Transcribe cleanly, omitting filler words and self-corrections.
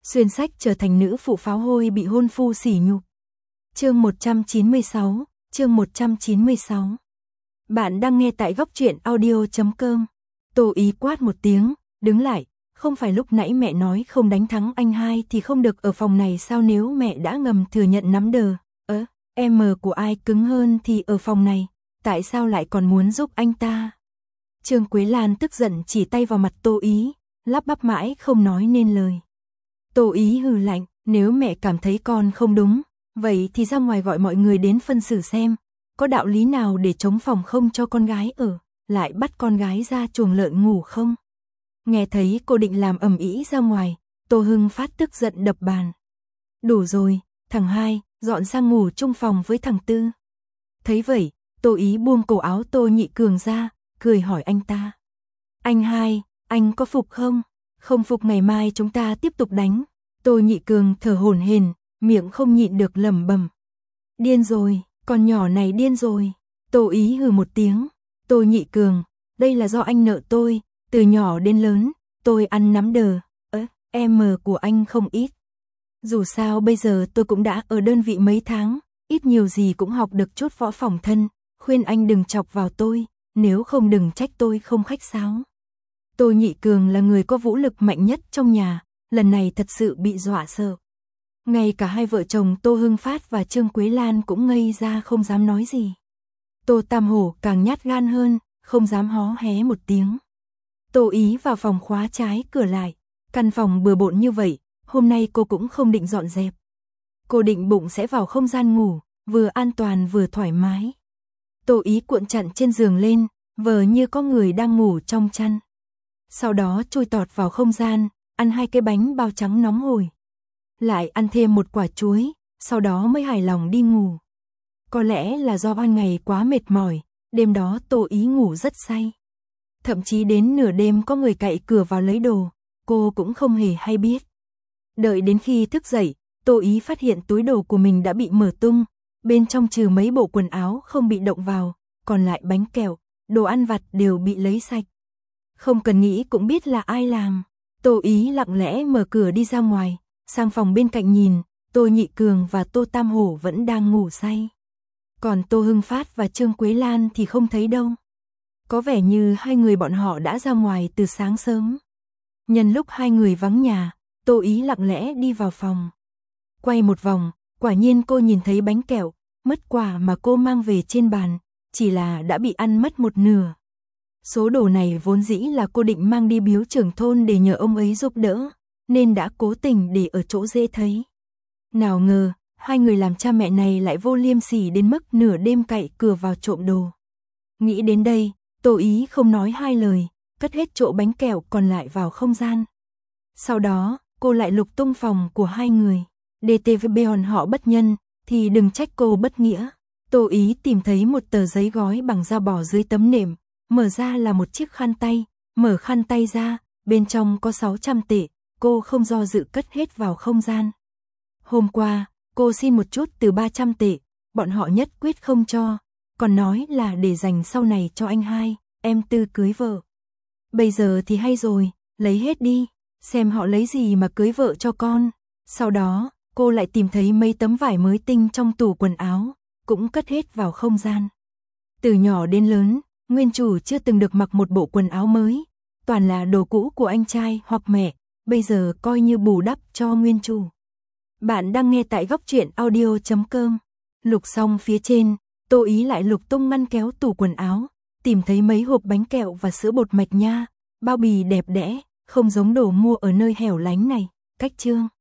Xuyên sách trở thành nữ phụ pháo hôi bị hôn phu sỉ nhục. Chương 196. Bạn đang nghe tại góc truyện audio.com. Tô Ý quát một tiếng, đứng lại, không phải lúc nãy mẹ nói không đánh thắng anh hai thì không được ở phòng này sao? Nếu mẹ đã ngầm thừa nhận nắm đờ, em của ai cứng hơn thì ở phòng này, tại sao lại còn muốn giúp anh ta? Trương Quế Lan tức giận chỉ tay vào mặt Tô Ý, lắp bắp mãi không nói nên lời. Tô Ý hừ lạnh, nếu mẹ cảm thấy con không đúng, vậy thì ra ngoài gọi mọi người đến phân xử xem, có đạo lý nào để chống phòng không cho con gái ở, lại bắt con gái ra chuồng lợn ngủ không? Nghe thấy cô định làm ầm ĩ ra ngoài, Tô Hưng Phát tức giận đập bàn. Đủ rồi, thằng hai, dọn sang ngủ chung phòng với thằng tư. Thấy vậy, Tô Ý buông cổ áo Tô Nhị Cường ra, cười hỏi anh ta. Anh hai, anh có phục không? Không phục ngày mai chúng ta tiếp tục đánh. Tô Nhị Cường thở hổn hển, miệng không nhịn được lẩm bẩm. Điên rồi, con nhỏ này điên rồi. Tô Ý hừ một tiếng. Tô Nhị Cường, đây là do anh nợ tôi, từ nhỏ đến lớn, tôi ăn nắm đờ, em của anh không ít. Dù sao bây giờ tôi cũng đã ở đơn vị mấy tháng, ít nhiều gì cũng học được chút võ phòng thân, khuyên anh đừng chọc vào tôi, nếu không đừng trách tôi không khách sáo. Tô Nhị Cường là người có vũ lực mạnh nhất trong nhà, lần này thật sự bị dọa sợ. Ngay cả hai vợ chồng Tô Hưng Phát và Trương Quế Lan cũng ngây ra không dám nói gì. Tô Tam Hổ càng nhát gan hơn, không dám hó hé một tiếng. Tô Ý vào phòng khóa trái cửa lại, căn phòng bừa bộn như vậy, hôm nay cô cũng không định dọn dẹp. Cô định bụng sẽ vào không gian ngủ, vừa an toàn vừa thoải mái. Tô Ý cuộn chặn trên giường lên, vờ như có người đang ngủ trong chăn. Sau đó chui tọt vào không gian, ăn 2 cái bánh bao trắng nóng hổi. Lại ăn thêm 1 quả chuối, sau đó mới hài lòng đi ngủ. Có lẽ là do ban ngày quá mệt mỏi, đêm đó Tô Ý ngủ rất say. Thậm chí đến nửa đêm có người cậy cửa vào lấy đồ, cô cũng không hề hay biết. Đợi đến khi thức dậy, Tô Ý phát hiện túi đồ của mình đã bị mở tung, bên trong trừ mấy bộ quần áo không bị động vào, còn lại bánh kẹo, đồ ăn vặt đều bị lấy sạch. Không cần nghĩ cũng biết là ai làm. Tô Ý lặng lẽ mở cửa đi ra ngoài, sang phòng bên cạnh nhìn, Tô Nhị Cường và Tô Tam Hổ vẫn đang ngủ say. Còn Tô Hưng Phát và Trương Quế Lan thì không thấy đâu. Có vẻ như hai người bọn họ đã ra ngoài từ sáng sớm. Nhân lúc hai người vắng nhà, Tô Ý lặng lẽ đi vào phòng. Quay một vòng, quả nhiên cô nhìn thấy bánh kẹo, mứt quả mà cô mang về trên bàn, chỉ là đã bị ăn mất một nửa. Số đồ này vốn dĩ là cô định mang đi biếu trưởng thôn để nhờ ông ấy giúp đỡ, nên đã cố tình để ở chỗ dễ thấy. Nào ngờ, hai người làm cha mẹ này lại vô liêm sỉ đến mức nửa đêm cậy cửa vào trộm đồ. Nghĩ đến đây, Tô Ý không nói hai lời, cất hết chỗ bánh kẹo còn lại vào không gian. Sau đó, cô lại lục tung phòng của hai người. DTVB họ bất nhân, thì đừng trách cô bất nghĩa. Tô Ý tìm thấy một tờ giấy gói bằng da bò dưới tấm nệm, mở ra là một chiếc khăn tay, mở khăn tay ra, bên trong có 600 tệ, cô không do dự cất hết vào không gian. Hôm qua, cô xin một chút từ 300 tệ, bọn họ nhất quyết không cho, còn nói là để dành sau này cho anh hai, em tư cưới vợ. Bây giờ thì hay rồi, lấy hết đi, xem họ lấy gì mà cưới vợ cho con. Sau đó, cô lại tìm thấy mấy tấm vải mới tinh trong tủ quần áo, cũng cất hết vào không gian. Từ nhỏ đến lớn, nguyên chủ chưa từng được mặc một bộ quần áo mới, toàn là đồ cũ của anh trai hoặc mẹ, bây giờ coi như bù đắp cho nguyên chủ. Bạn đang nghe tại góc truyện audio.com. Lục xong phía trên, Tô Ý lại lục tung ngăn kéo tủ quần áo, tìm thấy mấy hộp bánh kẹo và sữa bột mạch nha, bao bì đẹp đẽ, không giống đồ mua ở nơi hẻo lánh này. Cách chương